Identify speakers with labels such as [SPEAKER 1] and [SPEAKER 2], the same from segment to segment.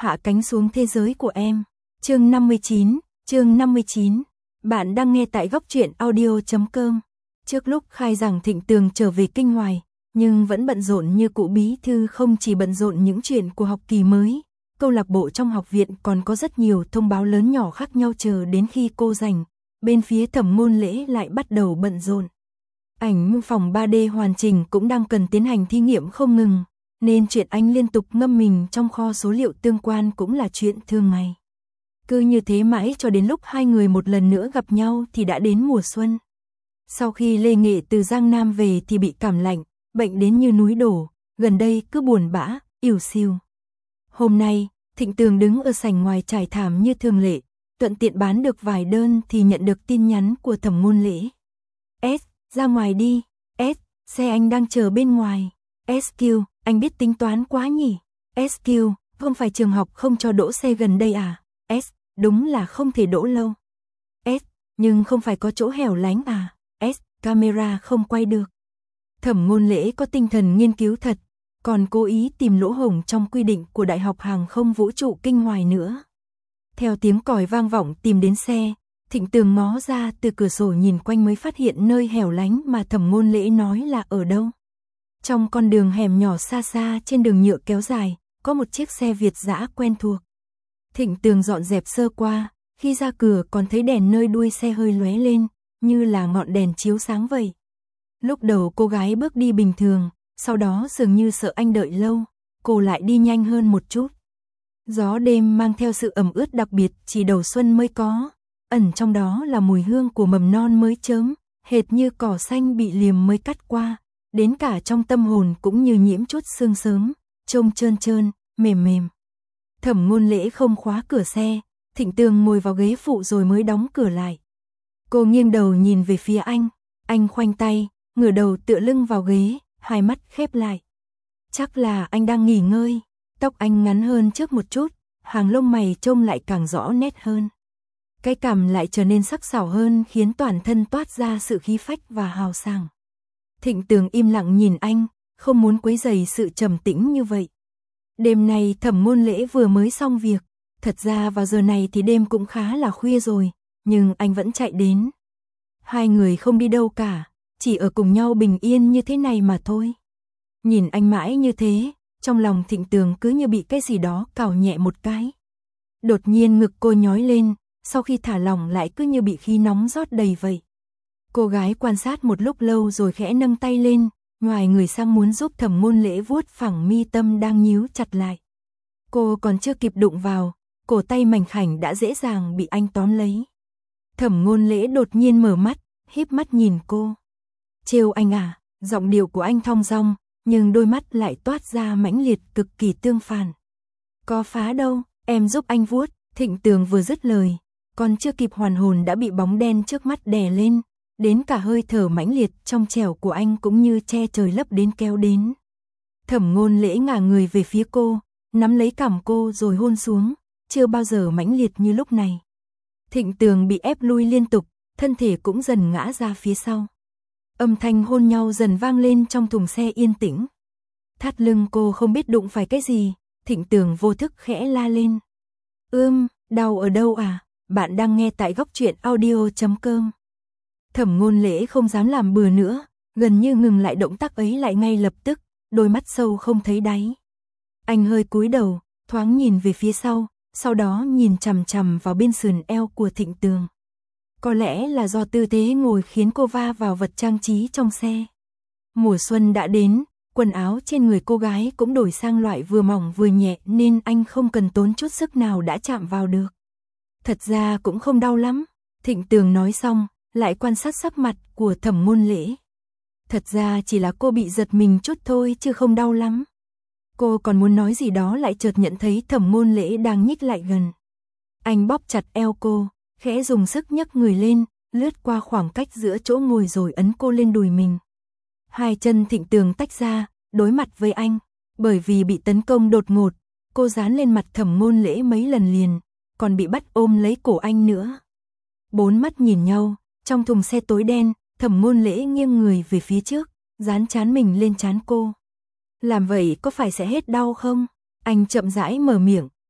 [SPEAKER 1] hạ cánh xuống thế giới của em. Chương 59. Bạn đang nghe tại góc truyện audio.com. Trước lúc khai giảng Thịnh Tường trở về Kinh Hoài, nhưng vẫn bận rộn như cụ bí thư, không chỉ bận rộn những chuyện của học kỳ mới, câu lạc bộ trong học viện còn có rất nhiều thông báo lớn nhỏ khác nhau chờ đến khi cô rảnh. Bên phía Thẩm Ngôn Lễ lại bắt đầu bận rộn. Ảnh mô phỏng 3D hoàn chỉnh cũng đang cần tiến hành thí nghiệm không ngừng, nên chuyện anh liên tục ngâm mình trong kho số liệu tương quan cũng là chuyện thường ngày. Cứ như thế mãi cho đến lúc hai người một lần nữa gặp nhau thì đã đến mùa xuân. Sau khi Lê Nghệ từ Giang Nam về thì bị cảm lạnh, bệnh đến như núi đổ, gần đây cứ buồn bã, ỉu xìu. Hôm nay, Thịnh Tường đứng ở sảnh ngoài trải thảm như thường lệ, thuận tiện bán được vài đơn thì nhận được tin nhắn của Thẩm Ngôn Lễ. S, ra ngoài đi, S, xe anh đang chờ bên ngoài. SQ, anh biết tính toán quá nhỉ. SQ, không phải trường học không cho đỗ xe gần đây à? S, đúng là không thể đỗ lâu. S, nhưng không phải có chỗ hẻo lánh à? S, camera không quay được. Thẩm Ngôn Lễ có tinh thần nghiên cứu thật, còn cố ý tìm lỗ hổng trong quy định của Đại học Hàng không Vũ trụ Kinh Hoài nữa. Theo tiếng còi vang vọng tìm đến xe, Thịnh Tường ngó ra từ cửa sổ nhìn quanh mới phát hiện nơi hẻo lánh mà Thẩm Ngôn Lễ nói là ở đâu. Trong con đường hẻm nhỏ xa xa trên đường nhựa kéo dài, có một chiếc xe Việt dã quen thuộc. Thịnh Tường dọn dẹp sơ qua, khi ra cửa còn thấy đèn nơi đuôi xe hơi lóe lên, như là ngọn đèn chiếu sáng vậy. Lúc đầu cô gái bước đi bình thường, sau đó dường như sợ anh đợi lâu, cô lại đi nhanh hơn một chút. Gió đêm mang theo sự ẩm ướt đặc biệt chỉ đầu xuân mới có, ẩn trong đó là mùi hương của mầm non mới chớm, hệt như cỏ xanh bị liềm mới cắt qua, đến cả trong tâm hồn cũng như nhiễm chút sương sớm, trông trơn trơn, mềm mềm. Thẩm Ngôn Lễ không khóa cửa xe, Thịnh Tường ngồi vào ghế phụ rồi mới đóng cửa lại. Cô nghiêng đầu nhìn về phía anh khoanh tay, ngửa đầu tựa lưng vào ghế, hai mắt khép lại. Chắc là anh đang nghỉ ngơi, tóc anh ngắn hơn trước một chút, hàng lông mày trông lại càng rõ nét hơn. Cái cằm lại trở nên sắc sảo hơn khiến toàn thân toát ra sự khí phách và hào sảng. Thịnh Tường im lặng nhìn anh, không muốn quấy rầy sự trầm tĩnh như vậy. Đêm nay Thẩm Ngôn Lễ vừa mới xong việc, thật ra vào giờ này thì đêm cũng khá là khuya rồi, nhưng anh vẫn chạy đến. Hai người không đi đâu cả, chỉ ở cùng nhau bình yên như thế này mà thôi. Nhìn anh mãi như thế, trong lòng Thịnh Tường cứ như bị cái gì đó cào nhẹ một cái. Đột nhiên ngực cô nhói lên, sau khi thả lỏng lại cứ như bị khí nóng rót đầy vậy. Cô gái quan sát một lúc lâu rồi khẽ nâng tay lên, ngoài người sang muốn giúp Thẩm Ngôn Lễ vuốt phẳng mi tâm đang nhíu chặt lại. Cô còn chưa kịp đụng vào, cổ tay mảnh khảnh đã dễ dàng bị anh tóm lấy. Thẩm Ngôn Lễ đột nhiên mở mắt, híp mắt nhìn cô. Trêu anh à? Giọng điệu của anh thong dong, nhưng đôi mắt lại toát ra mãnh liệt cực kỳ tương phản. Có phá đâu, em giúp anh vuốt. Thịnh Tường vừa dứt lời, còn chưa kịp hoàn hồn đã bị bóng đen trước mắt đè lên, đến cả hơi thở mãnh liệt trong trẻo của anh cũng như che trời lấp đến kéo đến. Thẩm Ngôn Lễ ngả người về phía cô, nắm lấy cằm cô rồi hôn xuống, chưa bao giờ mãnh liệt như lúc này. Thịnh Tường bị ép lui liên tục, thân thể cũng dần ngã ra phía sau. Âm thanh hôn nhau dần vang lên trong thùng xe yên tĩnh. Thắt lưng cô không biết đụng phải cái gì, Thịnh Tường vô thức khẽ la lên. Đau ở đâu à? Bạn đang nghe tại góc truyện audio.com. Thẩm Ngôn Lễ không dám làm bừa nữa, gần như ngừng lại động tác ấy lại ngay lập tức, đôi mắt sâu không thấy đáy. Anh hơi cúi đầu, thoáng nhìn về phía sau đó nhìn chằm chằm vào bên sườn eo của Thịnh Tường. Có lẽ là do tư thế ngồi khiến cô va vào vật trang trí trong xe. Mùa xuân đã đến, quần áo trên người cô gái cũng đổi sang loại vừa mỏng vừa nhẹ nên anh không cần tốn chút sức nào đã chạm vào được. Thật ra cũng không đau lắm, Thịnh Tường nói xong, lại quan sát sắc mặt của Thẩm Ngôn Lễ. Thật ra chỉ là cô bị giật mình chút thôi chứ không đau lắm. Cô còn muốn nói gì đó lại chợt nhận thấy Thẩm Ngôn Lễ đang nhích lại gần. Anh bóp chặt eo cô, khẽ dùng sức nhấc người lên, lướt qua khoảng cách giữa chỗ ngồi rồi ấn cô lên đùi mình. Hai chân Thịnh Tường tách ra, đối mặt với anh, bởi vì bị tấn công đột ngột, cô dán lên mặt Thẩm Ngôn Lễ mấy lần liền, còn bị bắt ôm lấy cổ anh nữa. Bốn mắt nhìn nhau, trong thùng xe tối đen, Thẩm Ngôn Lễ nghiêng người về phía trước, dán trán mình lên trán cô. Làm vậy có phải sẽ hết đau không? Anh chậm rãi mở miệng,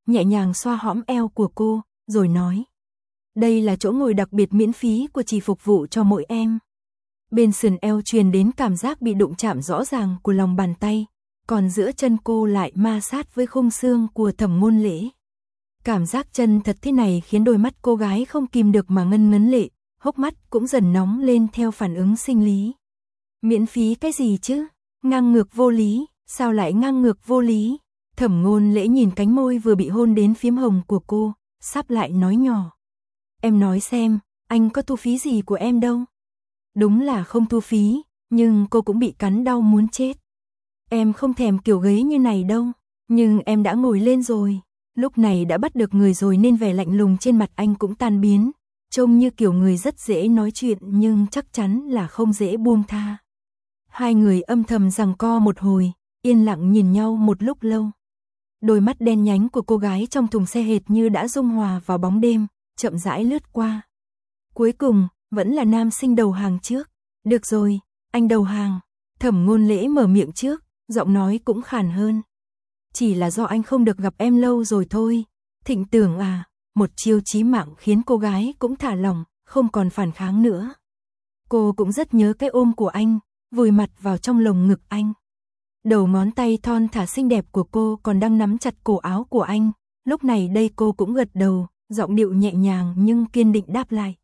[SPEAKER 1] nhẹ nhàng xoa hõm eo của cô, rồi nói. Đây là chỗ ngồi đặc biệt miễn phí của chỉ phục vụ cho mỗi em. Bên sườn eo truyền đến cảm giác bị đụng chạm rõ ràng của lòng bàn tay, còn giữa chân cô lại ma sát với khung xương của Thẩm Ngôn Lễ. Cảm giác chân thật thế này khiến đôi mắt cô gái không kìm được mà ngân ngấn lệ, hốc mắt cũng dần nóng lên theo phản ứng sinh lý. Miễn phí cái gì chứ? Ngang ngược vô lý, sao lại ngang ngược vô lý? Thẩm Ngôn Lễ nhìn cánh môi vừa bị hôn đến phiếm hồng của cô, sắp lại nói nhỏ. Em nói xem, anh có thu phí gì của em đâu? Đúng là không thu phí, nhưng cô cũng bị cắn đau muốn chết. Em không thèm kiểu ghế như này đâu, nhưng em đã ngồi lên rồi. Lúc này đã bắt được người rồi nên vẻ lạnh lùng trên mặt anh cũng tan biến, trông như kiểu người rất dễ nói chuyện nhưng chắc chắn là không dễ buông tha. Hai người âm thầm giằng co một hồi, yên lặng nhìn nhau một lúc lâu. Đôi mắt đen nhánh của cô gái trong thùng xe hệt như đã dung hòa vào bóng đêm, chậm rãi lướt qua. Cuối cùng, vẫn là nam sinh đầu hàng trước. Được rồi, anh đầu hàng. Thẩm Ngôn Lễ mở miệng trước, giọng nói cũng khàn hơn. Chỉ là do anh không được gặp em lâu rồi thôi. Thịnh Tường à, một chiêu chí mạng khiến cô gái cũng thả lỏng, không còn phản kháng nữa. Cô cũng rất nhớ cái ôm của anh, vùi mặt vào trong lồng ngực anh. Đầu ngón tay thon thả xinh đẹp của cô còn đang nắm chặt cổ áo của anh. Lúc này đây cô cũng gật đầu, giọng điệu nhẹ nhàng nhưng kiên định đáp lại.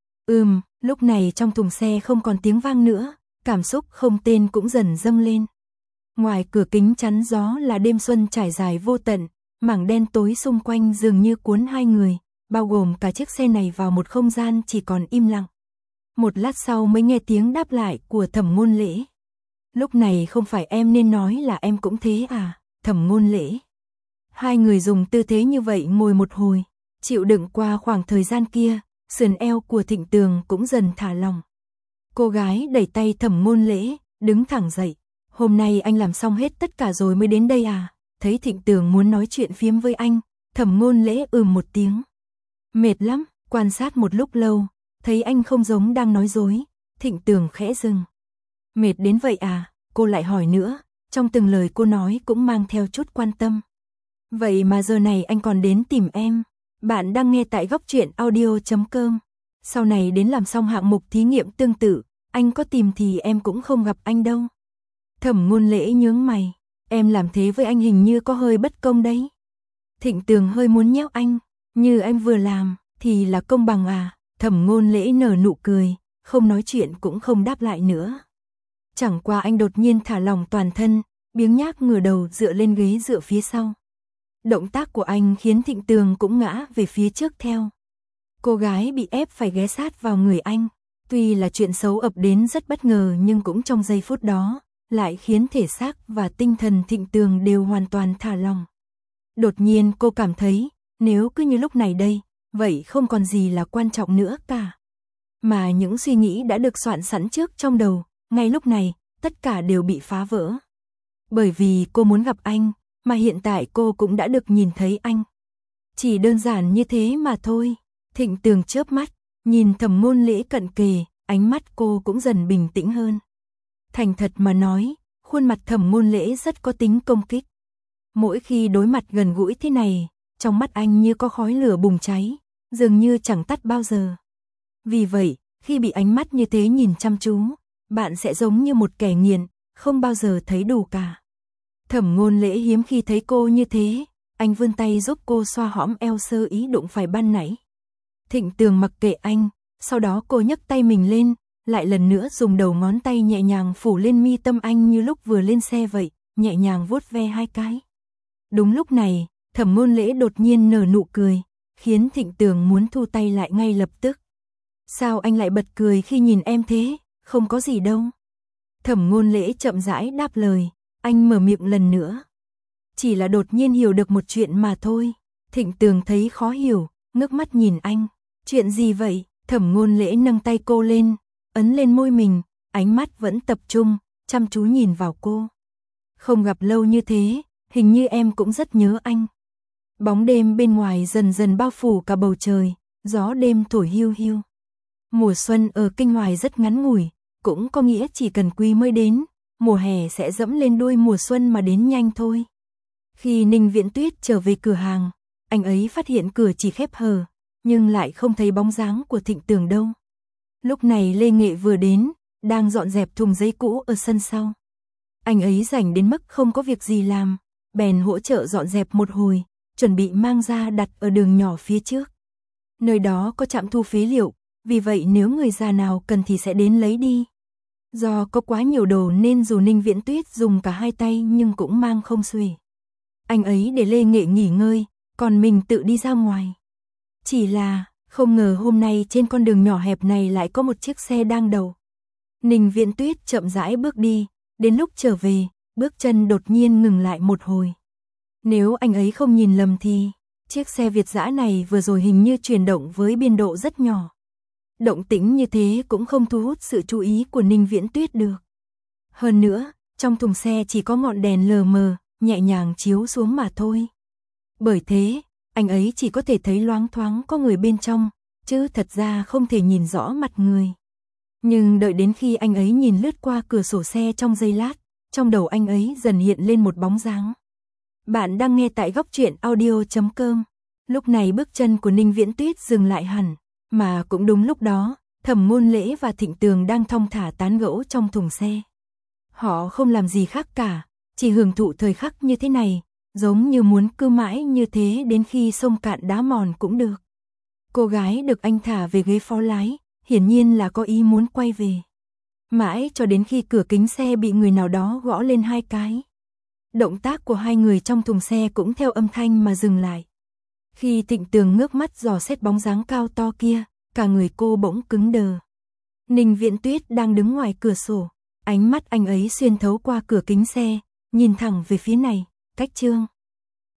[SPEAKER 1] Lúc này trong thùng xe không còn tiếng vang nữa, cảm xúc không tên cũng dần dâng lên. Ngoài cửa kính chắn gió là đêm xuân trải dài vô tận, mảng đen tối xung quanh dường như cuốn hai người, bao gồm cả chiếc xe này vào một không gian chỉ còn im lặng. Một lát sau mới nghe tiếng đáp lại của Thẩm Ngôn Lễ. Lúc này không phải em nên nói là em cũng thế à, Thẩm Ngôn Lễ. Hai người dùng tư thế như vậy ngồi một hồi, chịu đựng qua khoảng thời gian kia, sườn eo của Thịnh Tường cũng dần thả lỏng. Cô gái đẩy tay Thẩm Ngôn Lễ, đứng thẳng dậy. Hôm nay anh làm xong hết tất cả rồi mới đến đây à? Thấy Thịnh Tường muốn nói chuyện phiếm với anh, Thẩm Ngôn Lễ một tiếng. Mệt lắm, quan sát một lúc lâu, thấy anh không giống đang nói dối, Thịnh Tường khẽ dừng. Mệt đến vậy à? Cô lại hỏi nữa, trong từng lời cô nói cũng mang theo chút quan tâm. Vậy mà giờ này anh còn đến tìm em. Bạn đang nghe tại Góc Truyện Audio.com. Sau này đến làm xong hạng mục thí nghiệm tương tự, anh có tìm thì em cũng không gặp anh đâu. Thẩm Ngôn Lễ nhướng mày, em làm thế với anh hình như có hơi bất công đấy. Thịnh Tường hơi muốn nhéo anh, như anh vừa làm, thì là công bằng à? Thẩm Ngôn Lễ nở nụ cười, không nói chuyện cũng không đáp lại nữa. Chẳng qua anh đột nhiên thả lỏng toàn thân, biếng nhác ngửa đầu dựa lên ghế dựa phía sau. Động tác của anh khiến Thịnh Tường cũng ngã về phía trước theo. Cô gái bị ép phải ghé sát vào người anh. Tuy là chuyện xấu ập đến rất bất ngờ nhưng cũng trong giây phút đó, lại khiến thể xác và tinh thần Thịnh Tường đều hoàn toàn thả lỏng. Đột nhiên cô cảm thấy, nếu cứ như lúc này đây, vậy không còn gì là quan trọng nữa cả. Mà những suy nghĩ đã được soạn sẵn trước trong đầu, ngay lúc này, tất cả đều bị phá vỡ. Bởi vì cô muốn gặp anh, mà hiện tại cô cũng đã được nhìn thấy anh. Chỉ đơn giản như thế mà thôi. Thịnh Tường chớp mắt, nhìn Thẩm Ngôn Lễ cận kề, ánh mắt cô cũng dần bình tĩnh hơn. Thành thật mà nói, khuôn mặt Thẩm Ngôn Lễ rất có tính công kích. Mỗi khi đối mặt gần gũi thế này, trong mắt anh như có khói lửa bùng cháy, dường như chẳng tắt bao giờ. Vì vậy, khi bị ánh mắt như thế nhìn chăm chú, bạn sẽ giống như một kẻ nghiện, không bao giờ thấy đủ cả. Thẩm Ngôn Lễ hiếm khi thấy cô như thế, anh vươn tay giúp cô xoa hõm eo sơ ý đụng phải ban nãy. Thịnh Tường mặc kệ anh, sau đó cô nhấc tay mình lên, lại lần nữa dùng đầu ngón tay nhẹ nhàng phủ lên mi tâm anh như lúc vừa lên xe vậy, nhẹ nhàng vuốt ve hai cái. Đúng lúc này, Thẩm Ngôn Lễ đột nhiên nở nụ cười, khiến Thịnh Tường muốn thu tay lại ngay lập tức. Sao anh lại bật cười khi nhìn em thế? Không có gì đâu. Thẩm Ngôn Lễ chậm rãi đáp lời, anh mở miệng lần nữa. Chỉ là đột nhiên hiểu được một chuyện mà thôi. Thịnh Tường thấy khó hiểu, ngước mắt nhìn anh. Chuyện gì vậy? Thẩm Ngôn Lễ nâng tay cô lên, ấn lên môi mình, ánh mắt vẫn tập trung, chăm chú nhìn vào cô. Không gặp lâu như thế, hình như em cũng rất nhớ anh. Bóng đêm bên ngoài dần dần bao phủ cả bầu trời, gió đêm thổi hiu hiu. Mùa xuân ở Kinh Hoài rất ngắn ngủi, cũng có nghĩa chỉ cần Quy mới đến, mùa hè sẽ dẫm lên đuôi mùa xuân mà đến nhanh thôi. Khi Ninh Viễn Tuyết trở về cửa hàng, anh ấy phát hiện cửa chỉ khép hờ, nhưng lại không thấy bóng dáng của Thịnh Tường đâu. Lúc này Lê Nghệ vừa đến, đang dọn dẹp thùng giấy cũ ở sân sau. Anh ấy rảnh đến mức không có việc gì làm, bèn hỗ trợ dọn dẹp một hồi, chuẩn bị mang ra đặt ở đường nhỏ phía trước. Nơi đó có trạm thu phế liệu, vì vậy nếu người già nào cần thì sẽ đến lấy đi. Do có quá nhiều đồ nên dù Ninh Viễn Tuyết dùng cả hai tay nhưng cũng mang không xuể. Anh ấy để Lê Nghệ nghỉ ngơi, còn mình tự đi ra ngoài. Chỉ là, không ngờ hôm nay trên con đường nhỏ hẹp này lại có một chiếc xe đang đậu. Ninh Viễn Tuyết chậm rãi bước đi, đến lúc trở về, bước chân đột nhiên ngừng lại một hồi. Nếu anh ấy không nhìn lầm thì, chiếc xe Việt dã này vừa rồi hình như chuyển động với biên độ rất nhỏ. Động tĩnh như thế cũng không thu hút sự chú ý của Ninh Viễn Tuyết được. Hơn nữa, trong thùng xe chỉ có ngọn đèn lờ mờ, nhẹ nhàng chiếu xuống mà thôi. Bởi thế, anh ấy chỉ có thể thấy loáng thoáng có người bên trong, chứ thật ra không thể nhìn rõ mặt người. Nhưng đợi đến khi anh ấy nhìn lướt qua cửa sổ xe trong giây lát, trong đầu anh ấy dần hiện lên một bóng dáng. Bạn đang nghe tại góc truyện audio.com. Lúc này bước chân của Ninh Viễn Tuyết dừng lại hẳn, mà cũng đúng lúc đó, Thẩm Ngôn Lễ và Thịnh Tường đang thong thả tán gẫu trong thùng xe. Họ không làm gì khác cả, chỉ hưởng thụ thời khắc như thế này, giống như muốn cứ mãi như thế đến khi sông cạn đá mòn cũng được. Cô gái được anh thả về ghế phó lái, hiển nhiên là có ý muốn quay về. Mãi cho đến khi cửa kính xe bị người nào đó gõ lên 2 cái. Động tác của hai người trong thùng xe cũng theo âm thanh mà dừng lại. Khi Thịnh Tường ngước mắt dò xét bóng dáng cao to kia, cả người cô bỗng cứng đờ. Ninh Viễn Tuyết đang đứng ngoài cửa sổ, ánh mắt anh ấy xuyên thấu qua cửa kính xe, nhìn thẳng về phía này, cách Trương